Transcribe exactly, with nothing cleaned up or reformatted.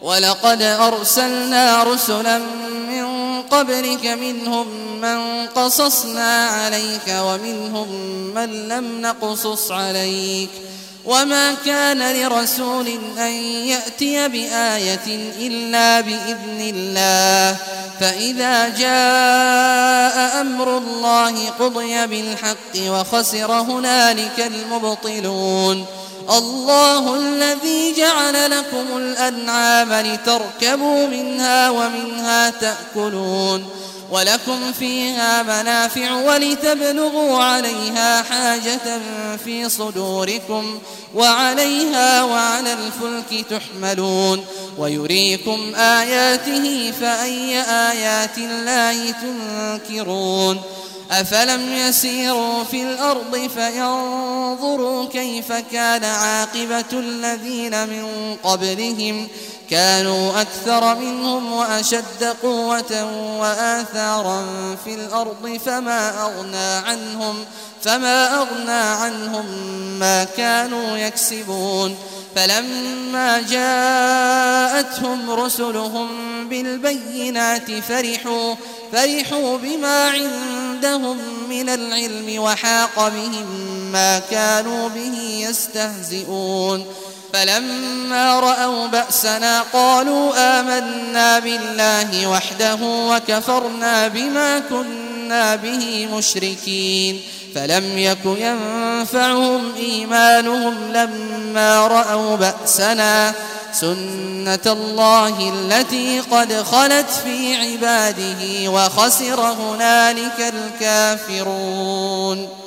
ولقد أرسلنا رسلا من قبلك منهم من قصصنا عليك ومنهم من لم نقصص عليك وما كان لرسول أن يأتي بآية إلا بإذن الله فإذا جاء أمر الله قضي بالحق وخسر هنالك المبطلون الله الذي جعل لكم الأنعام لتركبوا منها ومنها تأكلون ولكم فيها منافع ولتبلغوا عليها حاجة في صدوركم وعليها وعلى الفلك تحملون ويريكم آياته فأي آيات الله تنكرون أفلم يسيروا في الأرض فينظروا كيف كان عاقبة الذين من قبلهم كانوا أكثر منهم وأشد قوة وآثارا في الأرض فما أغنى عنهم فما أغنى عنهم ما كانوا يكسبون فلما جاءتهم رسلهم بالبينات فرحوا فرحوا بما عندهم من العلم وحاق بهم ما كانوا به يستهزئون فلما رأوا بأسنا قالوا آمنا بالله وحده وكفرنا بما كنا به مشركين فلم يك ينفعهم إيمانهم لما رأوا بأسنا سنة الله التي قد خلت في عباده وخسر هنالك الكافرون.